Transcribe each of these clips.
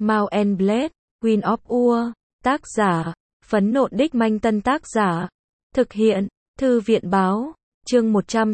Mount and Blade, Queen of Ur, tác giả, Phấn Nộn Đích Manh Tân tác giả, thực hiện, Thư viện Báo, chương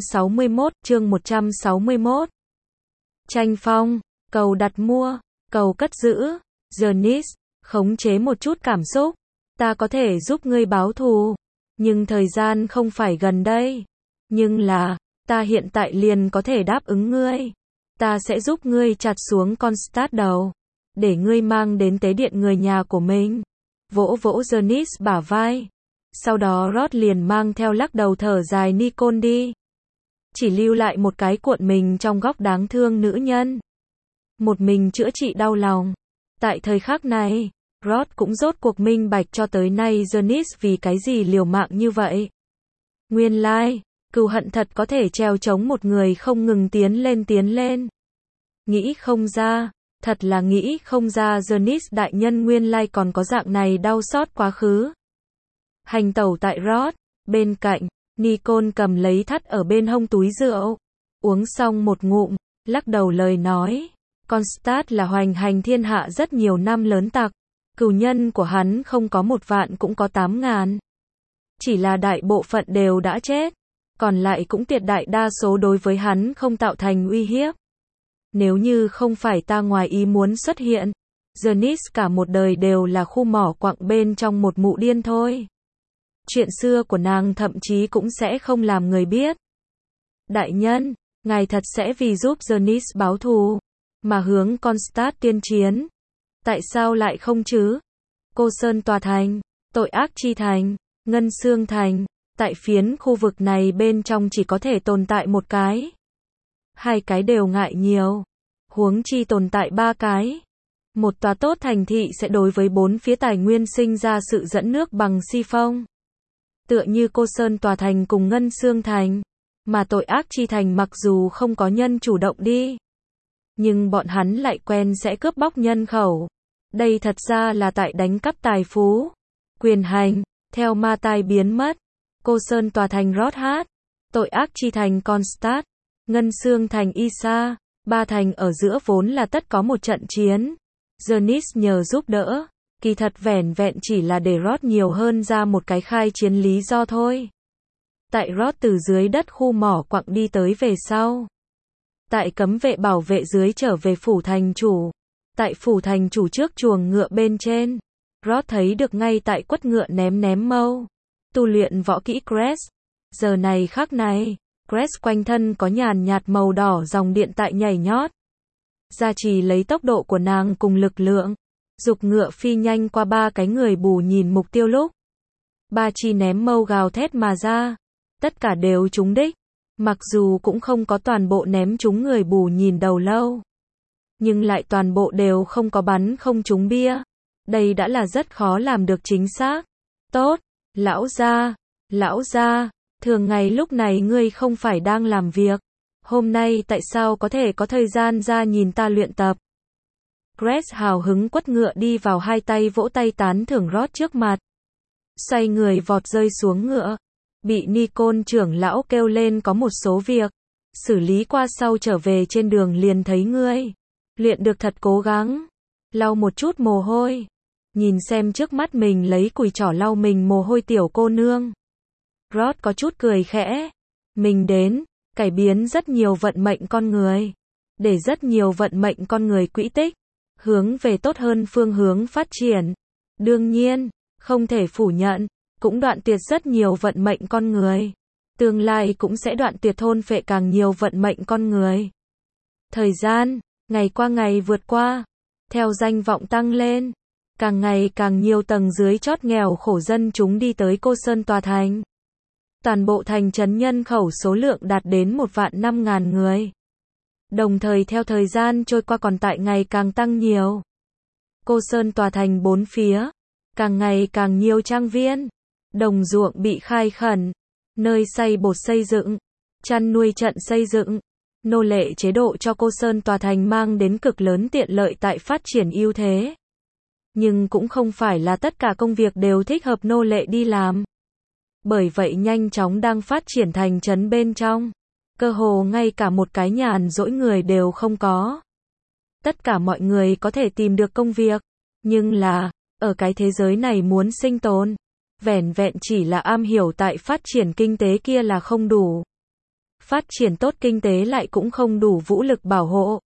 161, tranh phong, cầu đặt mua, cầu cất giữ, Janice, khống chế một chút cảm xúc, ta có thể giúp ngươi báo thù, nhưng thời gian không phải gần đây, nhưng là, ta hiện tại liền có thể đáp ứng ngươi, ta sẽ giúp ngươi chặt xuống con Start đầu, để ngươi mang đến tế điện người nhà của mình, vỗ vỗ Janice bả vai, sau đó Rod liền mang theo lắc đầu thở dài Nicole đi, chỉ lưu lại một cái cuộn mình trong góc đáng thương nữ nhân, một mình chữa trị đau lòng, tại thời khắc này, Rod cũng rốt cuộc minh bạch cho tới nay Janice vì cái gì liều mạng như vậy. Nguyên lai, cừu hận thật có thể treo chống một người không ngừng tiến lên. Nghĩ không ra, thật là nghĩ không ra Janice đại nhân nguyên lai còn có dạng này đau xót quá khứ. Hành tẩu tại Rod, bên cạnh, Nicole cầm lấy thắt ở bên hông túi rượu, uống xong một ngụm, lắc đầu lời nói, con Start là hoành hành thiên hạ rất nhiều năm lớn tặc, cừu nhân của hắn không có 1.000 cũng có 8.000. Chỉ là đại bộ phận đều đã chết, còn lại cũng tuyệt đại đa số đối với hắn không tạo thành uy hiếp. Nếu như không phải ta ngoài ý muốn xuất hiện, Janice cả một đời đều là khu mỏ quặng bên trong một mụ điên thôi. Chuyện xưa của nàng thậm chí cũng sẽ không làm người biết. Đại nhân, ngài thật sẽ vì giúp Janice báo thù, mà hướng con Start tiên chiến. Tại sao lại không chứ? Cô Sơn Tòa Thành, Tội Ác Chi Thành, Ngân Xương Thành, tại phiến khu vực này bên trong chỉ có thể tồn tại một cái. 2 cái đều ngại nhiều. Huống chi tồn tại 3 cái. Một tòa tốt thành thị sẽ đối với 4 phía tài nguyên sinh ra sự dẫn nước bằng si phong. Tựa như Cô Sơn Tòa Thành cùng Ngân Xương Thành. Mà Tội Ác Chi Thành mặc dù không có nhân chủ động đi, nhưng bọn hắn lại quen sẽ cướp bóc nhân khẩu. Đây thật ra là tại đánh cắp tài phú, quyền hành, theo ma tai biến mất. Cô Sơn Tòa Thành Rod hát, Tội Ác Chi Thành con Start, Ngân Xương Thành Isa, 3 thành ở giữa vốn là tất có một trận chiến. Janice nhờ giúp đỡ, kỳ thật vẻn vẹn chỉ là để Rod nhiều hơn ra một cái khai chiến lý do thôi. Tại Rod từ dưới đất khu mỏ quặng đi tới về sau. Tại cấm vệ bảo vệ dưới trở về phủ thành chủ. Tại phủ thành chủ trước chuồng ngựa bên trên. Rod thấy được ngay tại quất ngựa ném mâu. Tu luyện võ kỹ Crest. Giờ này khắc này, Crest quanh thân có nhàn nhạt màu đỏ dòng điện tại nhảy nhót. Gia trì lấy tốc độ của nàng cùng lực lượng. Dục ngựa phi nhanh qua 3 cái người bù nhìn mục tiêu lúc. 3 chi ném mâu gào thét mà ra. Tất cả đều trúng đích. Mặc dù cũng không có toàn bộ ném trúng người bù nhìn đầu lâu. Nhưng lại toàn bộ đều không có bắn không trúng bia. Đây đã là rất khó làm được chính xác. Tốt, lão gia, thường ngày lúc này ngươi không phải đang làm việc. Hôm nay tại sao có thể có thời gian ra nhìn ta luyện tập? Crest hào hứng quất ngựa đi vào 2 tay vỗ tay tán thưởng Rod trước mặt. Xoay người vọt rơi xuống ngựa. Bị Nicole trưởng lão kêu lên có một số việc. Xử lý qua sau trở về trên đường liền thấy ngươi. Luyện được thật cố gắng. Lau một chút mồ hôi. Nhìn xem trước mắt mình lấy cùi chỏ lau mình mồ hôi tiểu cô nương. Rod có chút cười khẽ. Mình đến, cải biến rất nhiều vận mệnh con người. Để rất nhiều vận mệnh con người quỹ tích. Hướng về tốt hơn phương hướng phát triển. Đương nhiên, không thể phủ nhận. Cũng đoạn tuyệt rất nhiều vận mệnh con người. Tương lai cũng sẽ đoạn tuyệt thôn phệ càng nhiều vận mệnh con người. Thời gian, ngày qua ngày vượt qua. Theo danh vọng tăng lên. Càng ngày càng nhiều tầng dưới chót nghèo khổ dân chúng đi tới Cô Sơn Tòa Thành. Toàn bộ thành trấn nhân khẩu số lượng đạt đến 1.500.000 người. Đồng thời theo thời gian trôi qua còn tại ngày càng tăng nhiều. Cô Sơn Tòa Thành 4 phía. Càng ngày càng nhiều trang viên. Đồng ruộng bị khai khẩn. Nơi xay bột xây dựng. Chăn nuôi trận xây dựng. Nô lệ chế độ cho Cô Sơn Tòa Thành mang đến cực lớn tiện lợi tại phát triển ưu thế. Nhưng cũng không phải là tất cả công việc đều thích hợp nô lệ đi làm. Bởi vậy nhanh chóng đang phát triển thành trấn bên trong. Cơ hồ ngay cả một cái nhàn rỗi người đều không có. Tất cả mọi người có thể tìm được công việc. Nhưng là, ở cái thế giới này muốn sinh tồn, vẻn vẹn chỉ là am hiểu tại phát triển kinh tế kia là không đủ. Phát triển tốt kinh tế lại cũng không đủ vũ lực bảo hộ.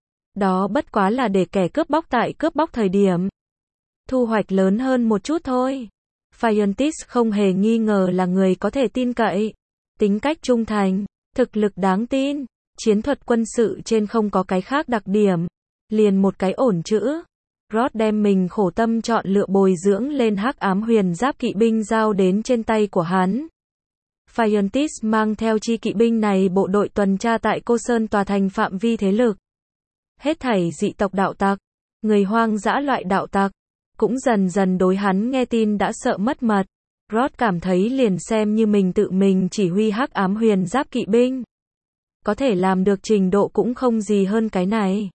Đó bất quá là để kẻ cướp bóc tại cướp bóc thời điểm thu hoạch lớn hơn một chút thôi. Fiontis không hề nghi ngờ là người có thể tin cậy. Tính cách trung thành, thực lực đáng tin, chiến thuật quân sự trên không có cái khác đặc điểm. Liền một cái ổn chữ. Rod đem mình khổ tâm chọn lựa bồi dưỡng lên hắc ám huyền giáp kỵ binh giao đến trên tay của hắn. Fiontis mang theo chi kỵ binh này bộ đội tuần tra tại Cô Sơn tòa thành phạm vi thế lực. Hết thảy dị tộc đạo tặc, người hoang dã loại đạo tặc, cũng dần dần đối hắn nghe tin đã sợ mất mật. Rod cảm thấy liền xem như mình tự mình chỉ huy hắc ám huyền giáp kỵ binh. Có thể làm được trình độ cũng không gì hơn cái này.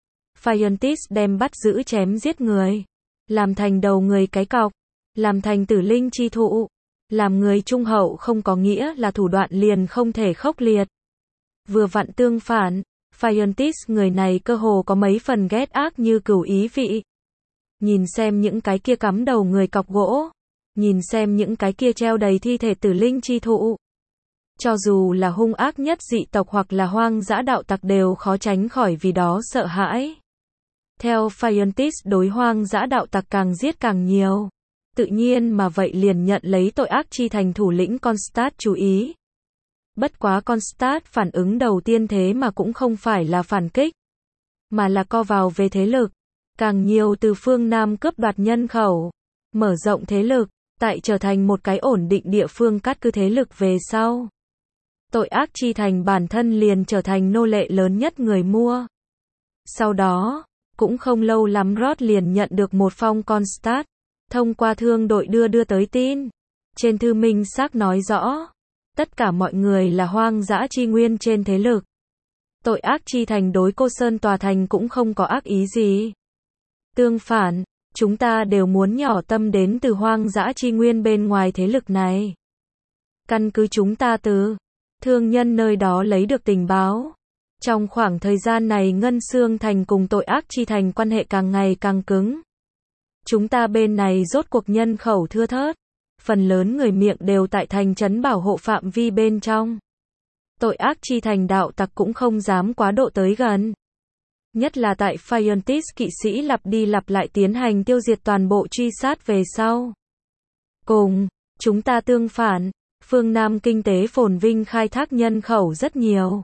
Fiontis đem bắt giữ chém giết người, làm thành đầu người cái cọc, làm thành tử linh chi thụ, làm người trung hậu không có nghĩa là thủ đoạn liền không thể khốc liệt. Vừa vặn tương phản, Fiontis người này cơ hồ có mấy phần ghét ác như cừu ý vị. Nhìn xem những cái kia cắm đầu người cọc gỗ, nhìn xem những cái kia treo đầy thi thể tử linh chi thụ. Cho dù là hung ác nhất dị tộc hoặc là hoang dã đạo tặc đều khó tránh khỏi vì đó sợ hãi. Theo Fiontis đối hoang dã đạo tặc càng giết càng nhiều. Tự nhiên mà vậy liền nhận lấy tội ác chi thành thủ lĩnh Constat chú ý. Bất quá Constat phản ứng đầu tiên thế mà cũng không phải là phản kích, mà là co vào về thế lực. Càng nhiều từ phương Nam cướp đoạt nhân khẩu, mở rộng thế lực, tại trở thành một cái ổn định địa phương cắt cứ thế lực về sau. Tội ác chi thành bản thân liền trở thành nô lệ lớn nhất người mua. Sau đó, cũng không lâu lắm Rod liền nhận được một phong Constat, thông qua thương đội đưa tới tin. Trên thư minh xác nói rõ, tất cả mọi người là hoang dã chi nguyên trên thế lực. Tội ác chi thành đối Cô Sơn tòa thành cũng không có ác ý gì. Tương phản, chúng ta đều muốn nhỏ tâm đến từ hoang dã chi nguyên bên ngoài thế lực này. Căn cứ chúng ta từ thương nhân nơi đó lấy được tình báo. Trong khoảng thời gian này Ngân Xương Thành cùng tội ác chi thành quan hệ càng ngày càng cứng. Chúng ta bên này rốt cuộc nhân khẩu thưa thớt. Phần lớn người miệng đều tại thành trấn bảo hộ phạm vi bên trong. Tội ác chi thành đạo tặc cũng không dám quá độ tới gần. Nhất là tại Fiontis kỵ sĩ lặp đi lặp lại tiến hành tiêu diệt toàn bộ truy sát về sau. Cùng, chúng ta tương phản, phương Nam kinh tế phồn vinh khai thác nhân khẩu rất nhiều.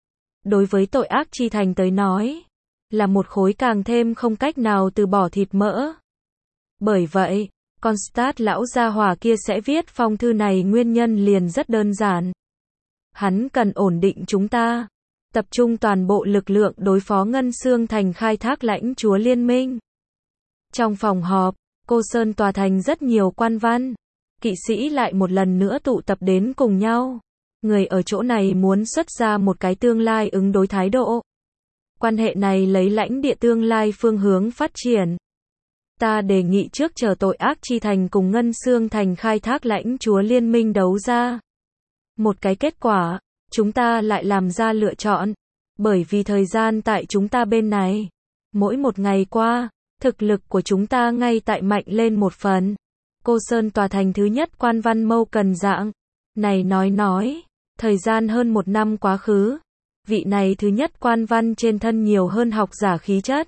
Đối với tội ác chi thành tới nói, là một khối càng thêm không cách nào từ bỏ thịt mỡ. Bởi vậy, Constat lão gia hỏa kia sẽ viết phong thư này nguyên nhân liền rất đơn giản. Hắn cần ổn định chúng ta, tập trung toàn bộ lực lượng đối phó Ngân Xương Thành khai thác lãnh chúa liên minh. Trong phòng họp, Cô Sơn tòa thành rất nhiều quan văn, kỵ sĩ lại một lần nữa tụ tập đến cùng nhau. Người ở chỗ này muốn xuất ra một cái tương lai ứng đối thái độ. Quan hệ này lấy lãnh địa tương lai phương hướng phát triển. Ta đề nghị trước chờ tội ác chi thành cùng Ngân Xương Thành khai thác lãnh chúa liên minh đấu ra. Một cái kết quả, chúng ta lại làm ra lựa chọn. Bởi vì thời gian tại chúng ta bên này, mỗi một ngày qua, thực lực của chúng ta ngay tại mạnh lên một phần. Cô Sơn tòa thành thứ nhất quan văn Mâu Cần Dạng. Này nói, thời gian hơn một năm quá khứ. Vị này thứ nhất quan văn trên thân nhiều hơn học giả khí chất.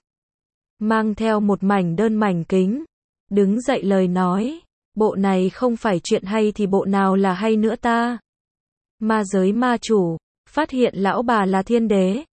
Mang theo một mảnh đơn mảnh kính. Đứng dậy lời nói, bộ này không phải chuyện hay thì bộ nào là hay nữa ta. Ma giới ma chủ, phát hiện lão bà là thiên đế.